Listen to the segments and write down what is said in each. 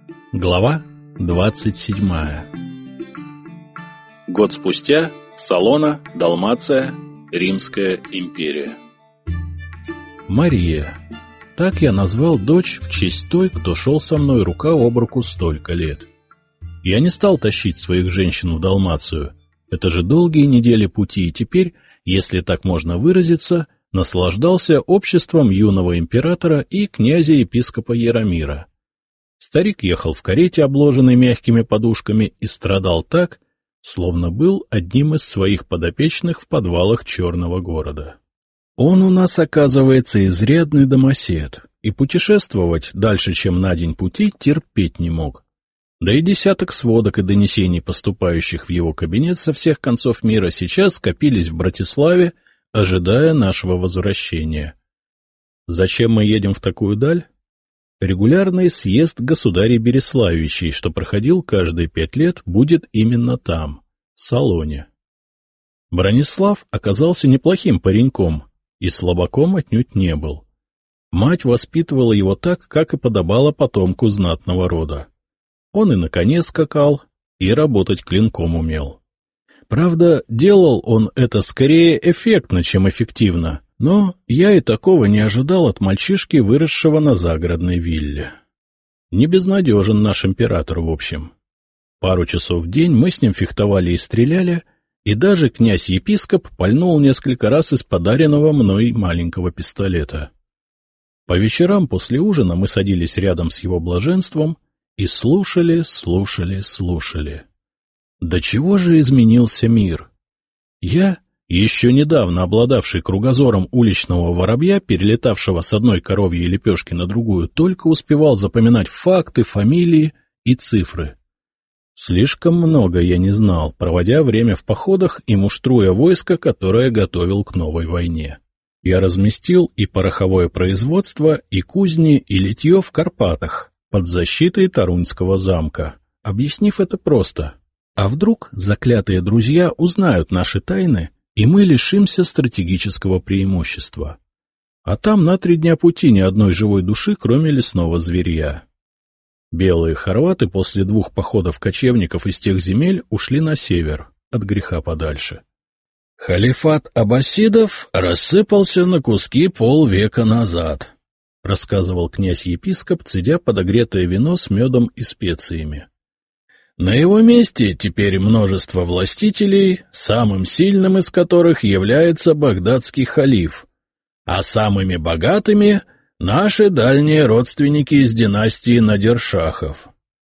Глава 27. Год спустя. Салона, Далмация, Римская империя. Мария. Так я назвал дочь в честь той, кто шел со мной рука об руку столько лет. Я не стал тащить своих женщин в Далмацию. Это же долгие недели пути, и теперь, если так можно выразиться, наслаждался обществом юного императора и князя-епископа Яромира. Старик ехал в карете, обложенной мягкими подушками, и страдал так, словно был одним из своих подопечных в подвалах Черного города. Он у нас, оказывается, изрядный домосед, и путешествовать дальше, чем на день пути, терпеть не мог. Да и десяток сводок и донесений, поступающих в его кабинет со всех концов мира, сейчас скопились в Братиславе, ожидая нашего возвращения. Зачем мы едем в такую даль? Регулярный съезд государей Береславичей, что проходил каждые 5 лет, будет именно там, в Салоне. Бранислав оказался неплохим пареньком и слабаком отнюдь не был. Мать воспитывала его так, как и подобало потомку знатного рода. Он и на коне скакал, и работать клинком умел. Правда, делал он это скорее эффектно, чем эффективно, но я и такого не ожидал от мальчишки, выросшего на загородной вилле. Не безнадежен наш император, в общем. Пару часов в день мы с ним фехтовали и стреляли, и даже князь-епископ пальнул несколько раз из подаренного мной маленького пистолета. По вечерам после ужина мы садились рядом с его блаженством и слушали. До чего же изменился мир? Я, еще недавно обладавший кругозором уличного воробья, перелетавшего с одной коровьей лепешки на другую, только успевал запоминать факты, фамилии и цифры. Слишком много я не знал, проводя время в походах и муштруя войско, которое готовил к новой войне. Я разместил и пороховое производство, и кузни, и литье в Карпатах, под защитой Тарунского замка, объяснив это просто. А вдруг заклятые друзья узнают наши тайны, и мы лишимся стратегического преимущества. А там на 3 дня пути ни одной живой души, кроме лесного зверья. Белые хорваты после 2 походов кочевников из тех земель ушли на север, от греха подальше. «Халифат аббасидов рассыпался на куски полвека назад», — рассказывал князь-епископ, цедя подогретое вино с медом и специями. «На его месте теперь множество властителей, самым сильным из которых является багдадский халиф, а самыми богатыми — наши дальние родственники из династии Надиршахов.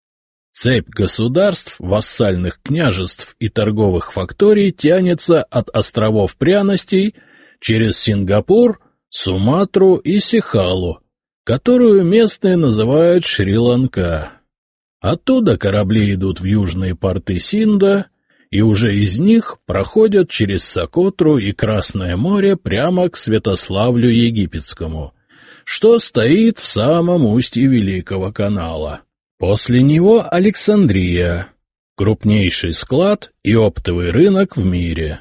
Цепь государств, вассальных княжеств и торговых факторий тянется от островов пряностей через Сингапур, Суматру и Сихалу, которую местные называют Шри-Ланка. Оттуда корабли идут в южные порты Синда, и уже из них проходят через Сокотру и Красное море прямо к Святославлю Египетскому, что стоит в самом устье Великого канала. После него Александрия, крупнейший склад и оптовый рынок в мире.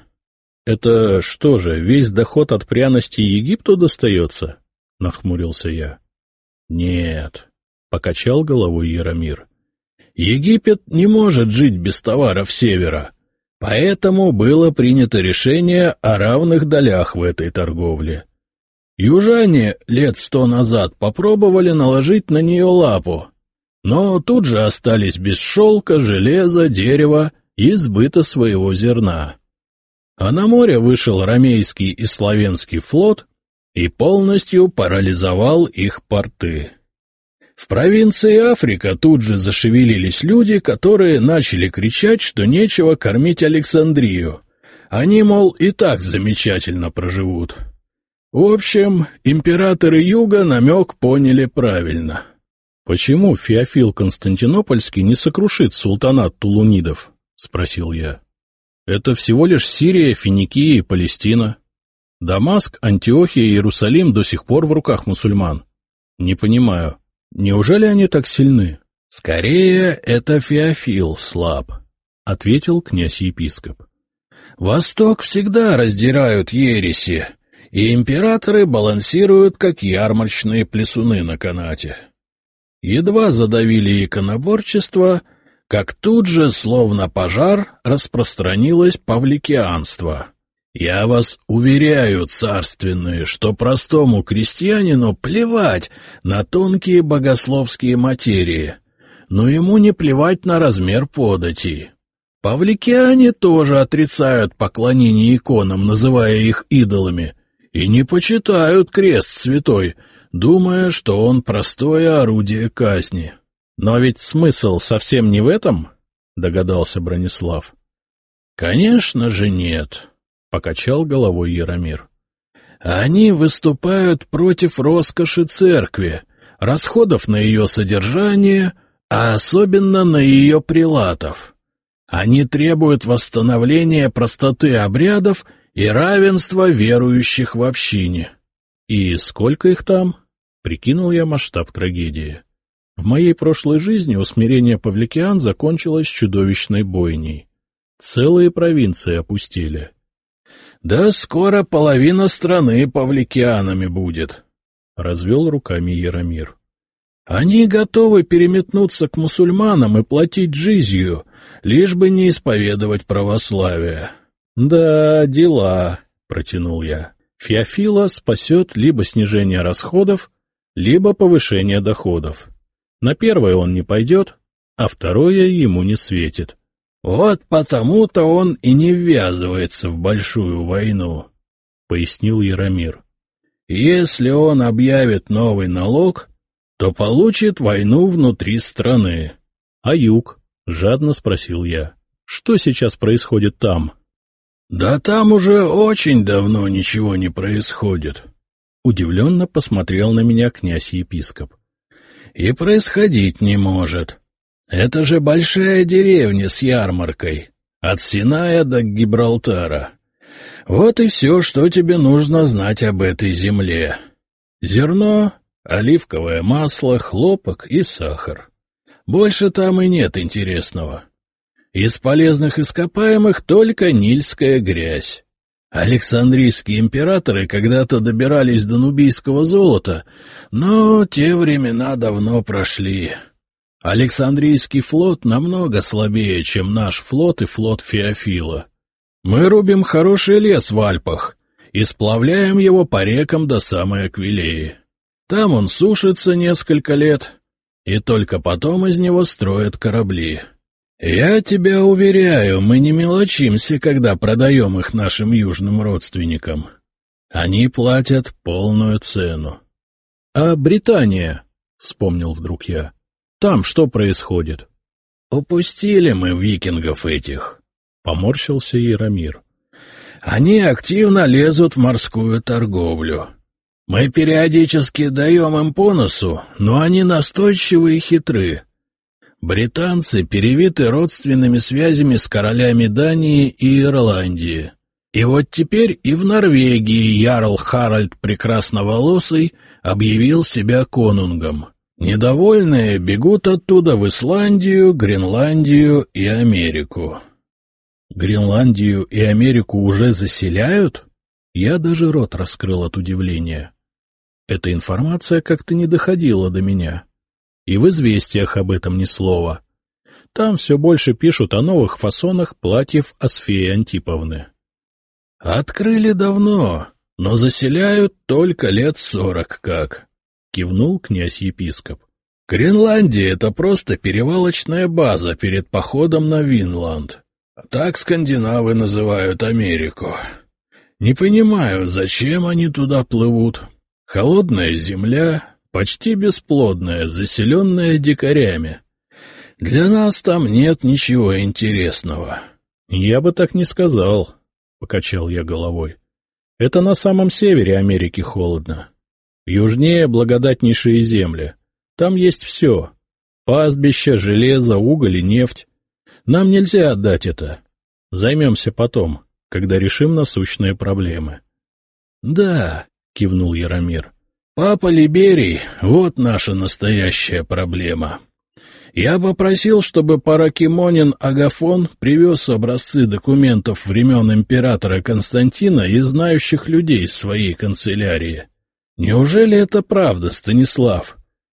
Это что же, весь доход от пряностей Египту достается? — нахмурился я. — Нет, — покачал головой Яромир. Египет не может жить без товаров севера, поэтому было принято решение о равных долях в этой торговле. Южане 100 лет назад попробовали наложить на нее лапу, но тут же остались без шелка, железа, дерева и сбыта своего зерна. А на море вышел ромейский и славянский флот и полностью парализовал их порты. В провинции Африка тут же зашевелились люди, которые начали кричать, что нечего кормить Александрию. Они, мол, и так замечательно проживут. В общем, императоры Юга намек поняли правильно. — Почему Феофил Константинопольский не сокрушит султанат Тулунидов? — спросил я. — Это всего лишь Сирия, Финикия и Палестина. Дамаск, Антиохия и Иерусалим до сих пор в руках мусульман. Не понимаю. Неужели они так сильны? — Скорее, это Феофил слаб, — ответил князь-епископ. — Восток всегда раздирают ереси, и императоры балансируют, как ярмарочные плясуны на канате. Едва задавили иконоборчество, как тут же, словно пожар, распространилось павликианство. Я вас уверяю, царственные, что простому крестьянину плевать на тонкие богословские материи, но ему не плевать на размер подати. Павликиане тоже отрицают поклонение иконам, называя их идолами, и не почитают крест святой, думая, что он простое орудие казни. — Но ведь смысл совсем не в этом, — догадался Бронислав. — Конечно же нет, — покачал головой Яромир. — Они выступают против роскоши церкви, расходов на ее содержание, а особенно на ее прелатов. Они требуют восстановления простоты обрядов и равенства верующих в общине. — И сколько их там? — прикинул я масштаб трагедии. В моей прошлой жизни усмирение павликиан закончилось чудовищной бойней. Целые провинции опустили. — Да скоро половина страны павликианами будет, — развел руками Яромир. — Они готовы переметнуться к мусульманам и платить джизью, лишь бы не исповедовать православие. — Да, дела, — протянул я. Феофила спасет либо снижение расходов, либо повышение доходов. На первое он не пойдет, а второе ему не светит. — Вот потому-то он и не ввязывается в большую войну, — пояснил Яромир. — Если он объявит новый налог, то получит войну внутри страны. — А юг? — жадно спросил я. — Что сейчас происходит там? — Да там уже очень давно ничего не происходит. Удивленно посмотрел на меня князь-епископ. — И происходить не может. Это же большая деревня с ярмаркой, от Синая до Гибралтара. Вот и все, что тебе нужно знать об этой земле. Зерно, оливковое масло, хлопок и сахар. Больше там и нет интересного. Из полезных ископаемых только нильская грязь. Александрийские императоры когда-то добирались до нубийского золота, но те времена давно прошли. Александрийский флот намного слабее, чем наш флот и флот Феофила. Мы рубим хороший лес в Альпах и сплавляем его по рекам до самой Аквилеи. Там он сушится несколько лет, и только потом из него строят корабли. Я тебя уверяю, мы не мелочимся, когда продаем их нашим южным родственникам. Они платят полную цену. — А Британия? — вспомнил вдруг я. — Там что происходит? — Упустили мы викингов этих, — поморщился Яромир. — Они активно лезут в морскую торговлю. Мы периодически даем им по носу, но они настойчивы и хитры. Британцы перевиты родственными связями с королями Дании и Ирландии. И вот теперь и в Норвегии ярл Харальд Прекрасноволосый объявил себя конунгом. Недовольные бегут оттуда в Исландию, Гренландию и Америку. Гренландию и Америку уже заселяют? Я даже рот раскрыл от удивления. Эта информация как-то не доходила до меня. И в известиях об этом ни слова. Там все больше пишут о новых фасонах платьев Асфеи Антиповны. — Открыли давно, но заселяют только лет 40 как, — кивнул князь-епископ. — Гренландия — это просто перевалочная база перед походом на Винланд. Так скандинавы называют Америку. Не понимаю, зачем они туда плывут. Холодная земля... Почти бесплодная, заселенная дикарями. Для нас там нет ничего интересного. — Я бы так не сказал, — покачал я головой. — Это на самом севере Америки холодно. Южнее благодатнейшие земли. Там есть все. Пастбища, железо, уголь и нефть. Нам нельзя отдать это. Займемся потом, когда решим насущные проблемы. — Да, — кивнул Яромир. Папа Либерий — вот наша настоящая проблема. Я попросил, чтобы Паракимонин Агафон привез образцы документов времен императора Константина и знающих людей из своей канцелярии. Неужели это правда, Станислав?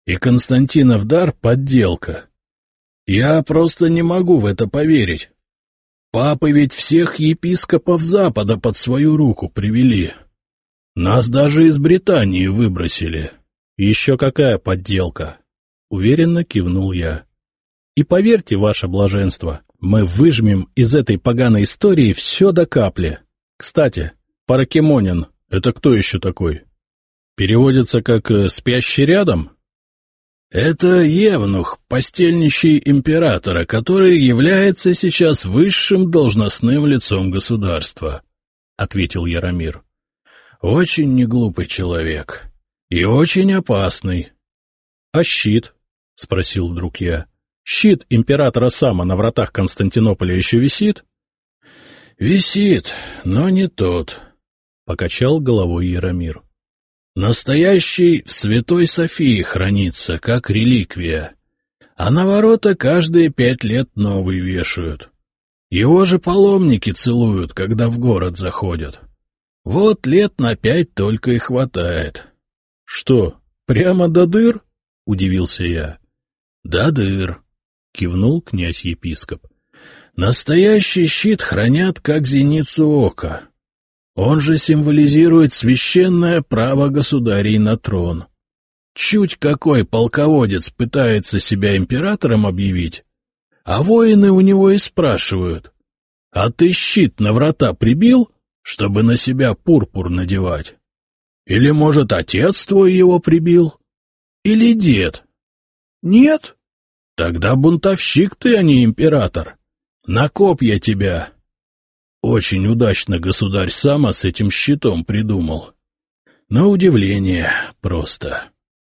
И Константинов дар — подделка. Я просто не могу в это поверить. Папы ведь всех епископов Запада под свою руку привели. Нас даже из Британии выбросили. Еще какая подделка? Уверенно кивнул я. И поверьте, ваше блаженство, мы выжмем из этой поганой истории все до капли. Кстати, Паракемонин — это кто еще такой? Переводится как «спящий рядом»? Это евнух, постельничий императора, который является сейчас высшим должностным лицом государства, — ответил Яромир. Очень неглупый человек и очень опасный. — А щит? — спросил вдруг я. — Щит императора Сама на вратах Константинополя еще висит? — Висит, но не тот, — покачал головой Яромир. Настоящий в Святой Софии хранится, как реликвия, а на ворота каждые 5 лет новый вешают. Его же паломники целуют, когда в город заходят. Вот лет на 5 только и хватает. — Что, прямо до дыр? — удивился я. — До дыр, — кивнул князь-епископ. — Настоящий щит хранят, как зеницу ока. Он же символизирует священное право государей на трон. Чуть какой полководец пытается себя императором объявить, а воины у него и спрашивают: «А ты щит на врата прибил, чтобы на себя пурпур надевать? Или, может, отец твой его прибил? Или дед? Нет? Тогда бунтовщик ты, а не император. На копья тебя!» Очень удачно государь Сама с этим щитом придумал. На удивление просто.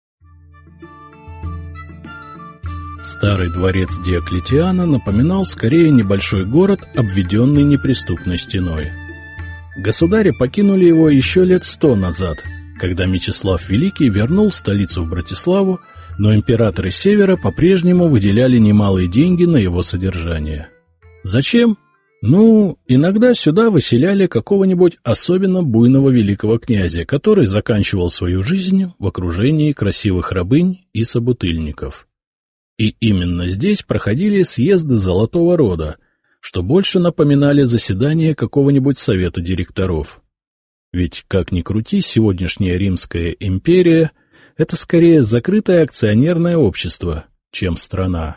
Старый дворец Диоклетиана напоминал скорее небольшой город, обведенный неприступной стеной. Государи покинули его еще лет 100 назад, когда Мечислав Великий вернул столицу в Братиславу, но императоры Севера по-прежнему выделяли немалые деньги на его содержание. Зачем? Ну, иногда сюда выселяли какого-нибудь особенно буйного великого князя, который заканчивал свою жизнь в окружении красивых рабынь и собутыльников. И именно здесь проходили съезды Золотого Рода, что больше напоминали заседание какого-нибудь совета директоров. Ведь, как ни крути, сегодняшняя Римская империя — это скорее закрытое акционерное общество, чем страна.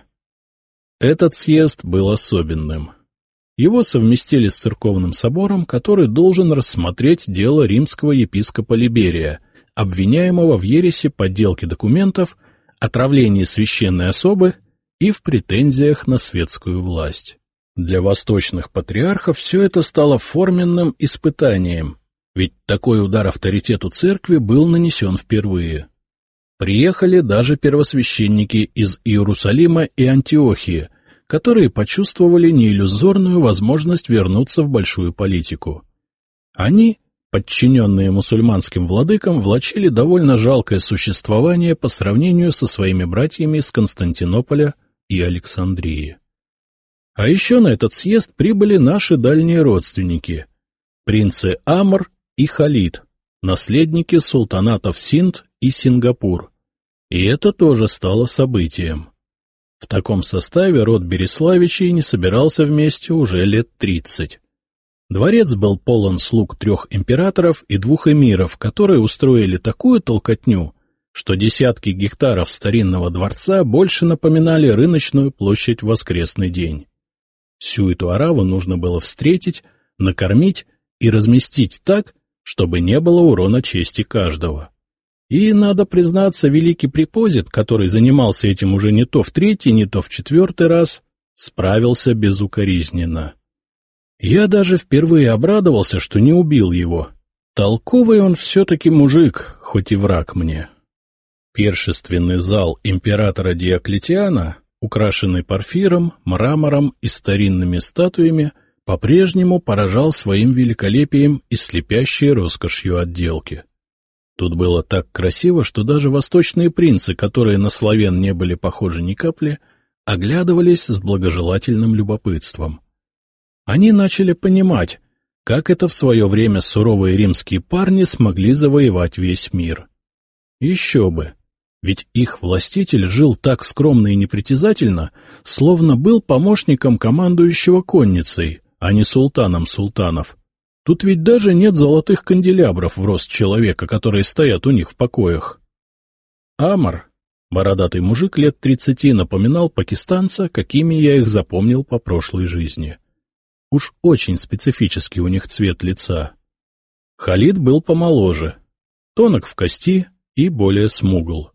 Этот съезд был особенным. Его совместили с церковным собором, который должен рассмотреть дело римского епископа Либерия, обвиняемого в ереси подделки документов, отравлении священной особы и в претензиях на светскую власть. Для восточных патриархов все это стало форменным испытанием, ведь такой удар авторитету церкви был нанесен впервые. Приехали даже первосвященники из Иерусалима и Антиохии, которые почувствовали неиллюзорную возможность вернуться в большую политику. Они, подчиненные мусульманским владыкам, влачили довольно жалкое существование по сравнению со своими братьями из Константинополя и Александрии. А еще на этот съезд прибыли наши дальние родственники — принцы Амр и Халид, наследники султанатов Синд и Сингапур. И это тоже стало событием. В таком составе род Бериславичей не собирался вместе уже лет 30. Дворец был полон слуг 3 императоров и 2 эмиров, которые устроили такую толкотню, что десятки гектаров старинного дворца больше напоминали рыночную площадь в воскресный день. Всю эту ораву нужно было встретить, накормить и разместить так, чтобы не было урона чести каждого. И, надо признаться, великий препозит, который занимался этим уже не то в 3-й, не то в 4-й раз, справился безукоризненно. Я даже впервые обрадовался, что не убил его. Толковый он все-таки мужик, хоть и враг мне. Пиршественный зал императора Диоклетиана, украшенный порфиром, мрамором и старинными статуями, по-прежнему поражал своим великолепием и слепящей роскошью отделки. Тут было так красиво, что даже восточные принцы, которые на славян не были похожи ни капли, оглядывались с благожелательным любопытством. Они начали понимать, как это в свое время суровые римские парни смогли завоевать весь мир. Еще бы! Ведь их властитель жил так скромно и непритязательно, словно был помощником командующего конницей, а не султаном султанов. Тут ведь даже нет золотых канделябров в рост человека, которые стоят у них в покоях. Амар, бородатый мужик лет 30, напоминал пакистанца, какими я их запомнил по прошлой жизни. Уж очень специфический у них цвет лица. Халид был помоложе, тонок в кости и более смугл.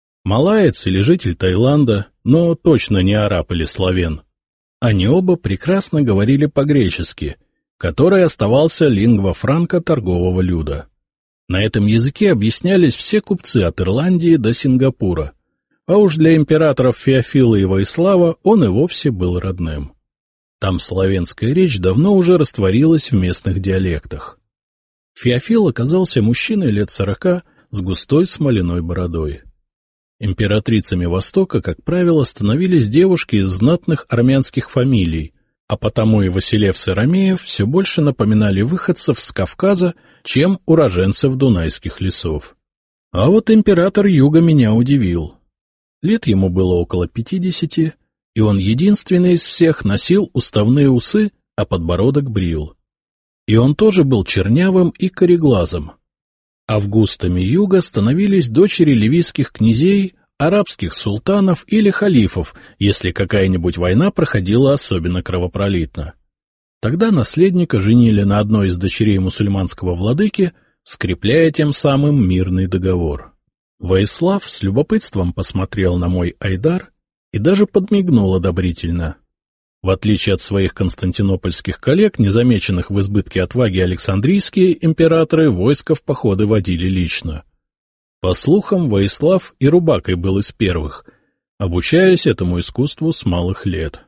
Малаец или житель Таиланда, но точно не араб или славян. Они оба прекрасно говорили по-гречески, который оставался лингва франка торгового люда. На этом языке объяснялись все купцы от Ирландии до Сингапура, а уж для императоров Феофила и Воислава он и вовсе был родным. Там славянская речь давно уже растворилась в местных диалектах. Феофил оказался мужчиной лет 40 с густой смоляной бородой. Императрицами Востока, как правило, становились девушки из знатных армянских фамилий, а потому и Василевс и Ромеев все больше напоминали выходцев с Кавказа, чем уроженцев дунайских лесов. А вот император Юга меня удивил. Лет ему было около 50, и он единственный из всех носил уставные усы, а подбородок брил. И он тоже был чернявым и кореглазым. Августами Юга становились дочери ливийских князей, арабских султанов или халифов, если какая-нибудь война проходила особенно кровопролитно. Тогда наследника женили на одной из дочерей мусульманского владыки, скрепляя тем самым мирный договор. Воислав с любопытством посмотрел на мой айдар и даже подмигнул одобрительно. В отличие от своих константинопольских коллег, незамеченных в избытке отваги александрийские императоры войска в походы водили лично. По слухам, Воислав и рубакой был из первых, обучаясь этому искусству с малых лет.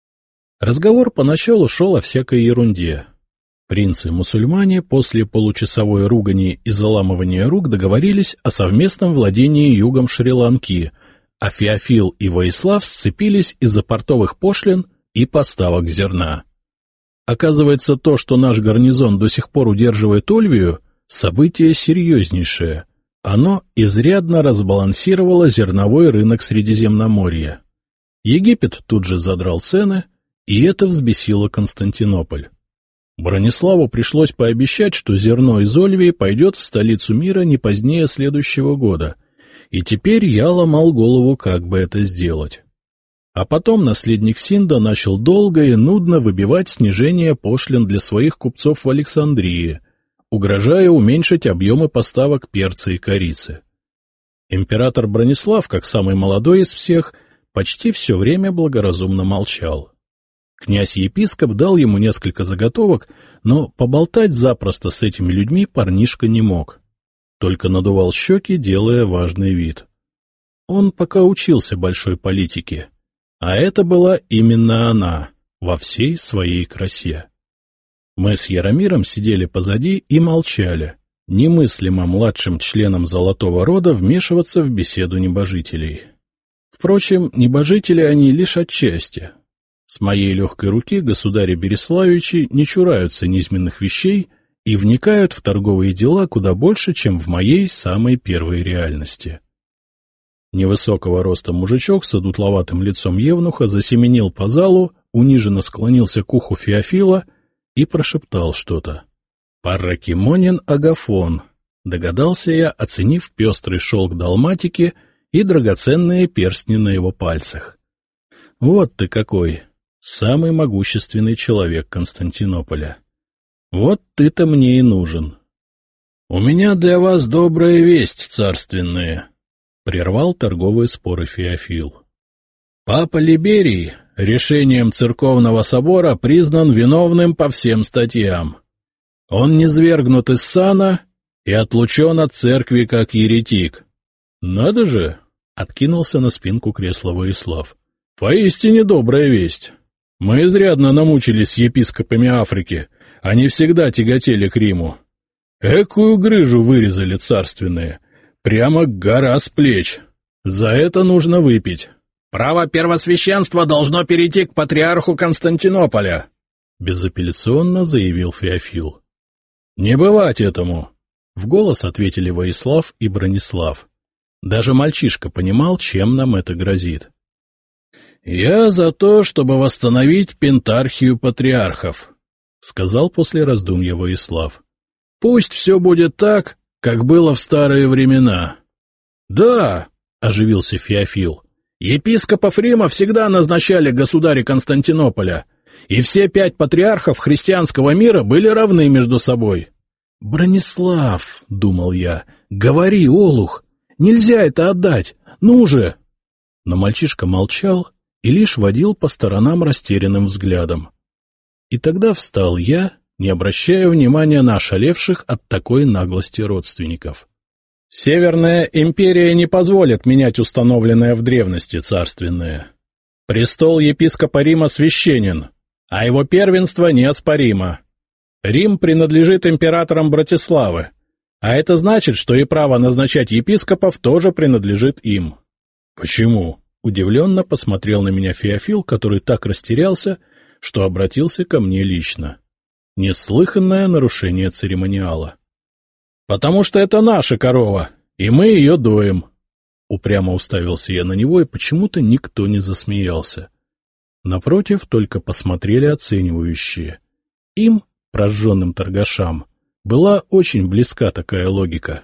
Разговор поначалу шел о всякой ерунде. Принцы-мусульмане после получасовой ругани и заламывания рук договорились о совместном владении югом Шри-Ланки, а Феофил и Воислав сцепились из-за портовых пошлин и поставок зерна. Оказывается, то, что наш гарнизон до сих пор удерживает Ольвию, событие серьезнейшее. Оно изрядно разбалансировало зерновой рынок Средиземноморья. Египет тут же задрал цены, и это взбесило Константинополь. Брониславу пришлось пообещать, что зерно из Ольвии пойдет в столицу мира не позднее следующего года, и теперь я ломал голову, как бы это сделать. А потом наследник Синда начал долго и нудно выбивать снижение пошлин для своих купцов в Александрии, угрожая уменьшить объемы поставок перца и корицы. Император Бронислав, как самый молодой из всех, почти все время благоразумно молчал. Князь-епископ дал ему несколько заготовок, но поболтать запросто с этими людьми парнишка не мог. Только надувал щеки, делая важный вид. Он пока учился большой политике. А это была именно она, во всей своей красе. Мы с Яромиром сидели позади и молчали. Немыслимо младшим членам Золотого Рода вмешиваться в беседу небожителей. Впрочем, небожители они лишь отчасти. С моей легкой руки государи Береславичи не чураются низменных вещей и вникают в торговые дела куда больше, чем в моей самой первой реальности. Невысокого роста мужичок с одутловатым лицом евнуха засеменил по залу, униженно склонился к уху Феофила и прошептал что-то. «Паракимонин Агафон», — догадался я, оценив пестрый шелк далматики и драгоценные перстни на его пальцах. «Вот ты какой! Самый могущественный человек Константинополя! Вот ты-то мне и нужен!» «У меня для вас добрая весть, царственная!» — прервал торговые споры Феофил. «Папа Либерий решением церковного собора признан виновным по всем статьям. Он низвергнут из сана и отлучен от церкви как еретик». «Надо же!» — откинулся на спинку кресла Воислав. «Поистине добрая весть. Мы изрядно намучились с епископами Африки, они всегда тяготели к Риму. Экую грыжу вырезали царственные, прямо гора с плеч. За это нужно выпить». «Право первосвященства должно перейти к патриарху Константинополя», — безапелляционно заявил Феофил. «Не бывать этому», — в голос ответили Воислав и Бронислав. Даже мальчишка понимал, чем нам это грозит. — Я за то, чтобы восстановить пентархию патриархов, — сказал после раздумья Воислав. — Пусть все будет так, как было в старые времена. — Да, — оживился Феофил, — епископов Рима всегда назначали государи Константинополя, и все 5 патриархов христианского мира были равны между собой. — Бронислав, — думал я, — говори, олух, нельзя это отдать, ну же! Но мальчишка молчал и лишь водил по сторонам растерянным взглядом. И тогда встал я, не обращая внимания на ошалевших от такой наглости родственников. Северная империя не позволит менять установленное в древности царственное. Престол епископа Рима священен, а его первенство неоспоримо. Рим принадлежит императорам Братиславы, а это значит, что и право назначать епископов тоже принадлежит им. — Почему? — удивленно посмотрел на меня Феофил, который так растерялся, что обратился ко мне лично. Неслыханное нарушение церемониала. — Потому что это наша корова, и мы ее доим. Упрямо уставился я на него, и почему-то никто не засмеялся. Напротив, только посмотрели оценивающие. Им, прожженным торгашам, была очень близка такая логика.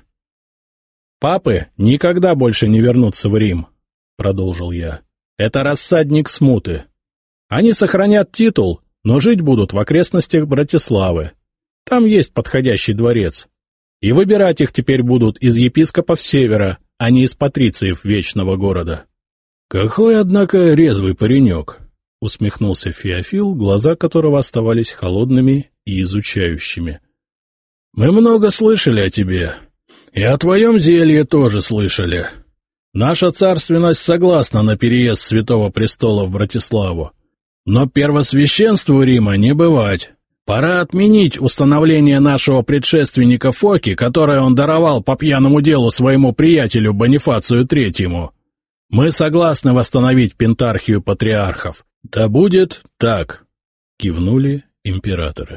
— Папы никогда больше не вернутся в Рим, — продолжил я. — Это рассадник смуты. Они сохранят титул, но жить будут в окрестностях Братиславы. Там есть подходящий дворец. И выбирать их теперь будут из епископов Севера, а не из патрициев Вечного города. — Какой, однако, резвый паренек! — усмехнулся Феофил, глаза которого оставались холодными и изучающими. — Мы много слышали о тебе, и о твоем зелье тоже слышали. Наша царственность согласна на переезд Святого Престола в Братиславу, но первосвященству Рима не бывать. Пора отменить установление нашего предшественника Фоки, которое он даровал по пьяному делу своему приятелю Бонифацию Третьему. Мы согласны восстановить пентархию патриархов. Да будет так, — кивнули императоры.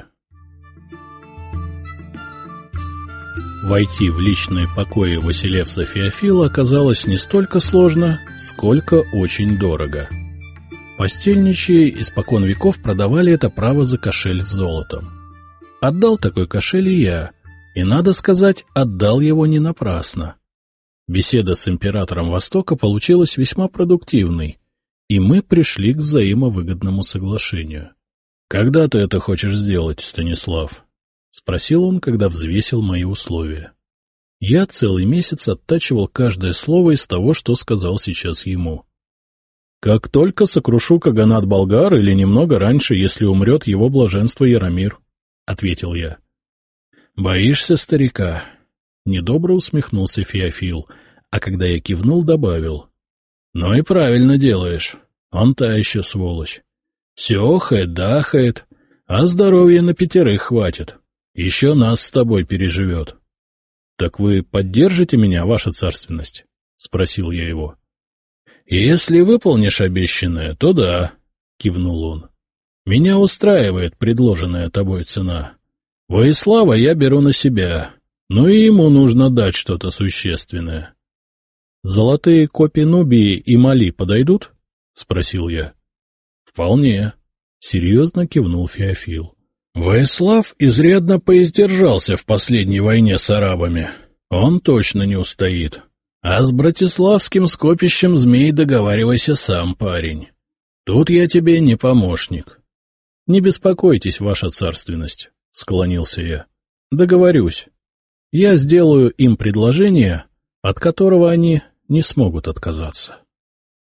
Войти в личные покои Василевса Феофила оказалось не столько сложно, сколько очень дорого. Постельничьи испокон веков продавали это право за кошель с золотом. Отдал такой кошель и я, и, надо сказать, отдал его не напрасно. Беседа с императором Востока получилась весьма продуктивной, и мы пришли к взаимовыгодному соглашению. — Когда ты это хочешь сделать, Станислав? — спросил он, когда взвесил мои условия. Я целый месяц оттачивал каждое слово из того, что сказал сейчас ему. Как только сокрушу каганат болгар или немного раньше, если умрет его блаженство Яромир, — ответил я. — Боишься старика? — недобро усмехнулся Феофил, а когда я кивнул, добавил. — Ну и правильно делаешь, он та еще сволочь. Все охает да ахает, а здоровья на 5 хватит, еще нас с тобой переживет. — Так вы поддержите меня, ваша царственность? — спросил я его. — Если выполнишь обещанное, то да, — кивнул он. — Меня устраивает предложенная тобой цена. Воислава я беру на себя, но и ему нужно дать что-то существенное. — Золотые копии Нубии и Мали подойдут? — спросил я. — Вполне, — серьезно кивнул Феофил. Воислав изрядно поиздержался в последней войне с арабами. Он точно не устоит. А с братиславским скопищем змей договаривайся сам, парень. Тут я тебе не помощник. — Не беспокойтесь, ваша царственность, — склонился я. — Договорюсь. Я сделаю им предложение, от которого они не смогут отказаться.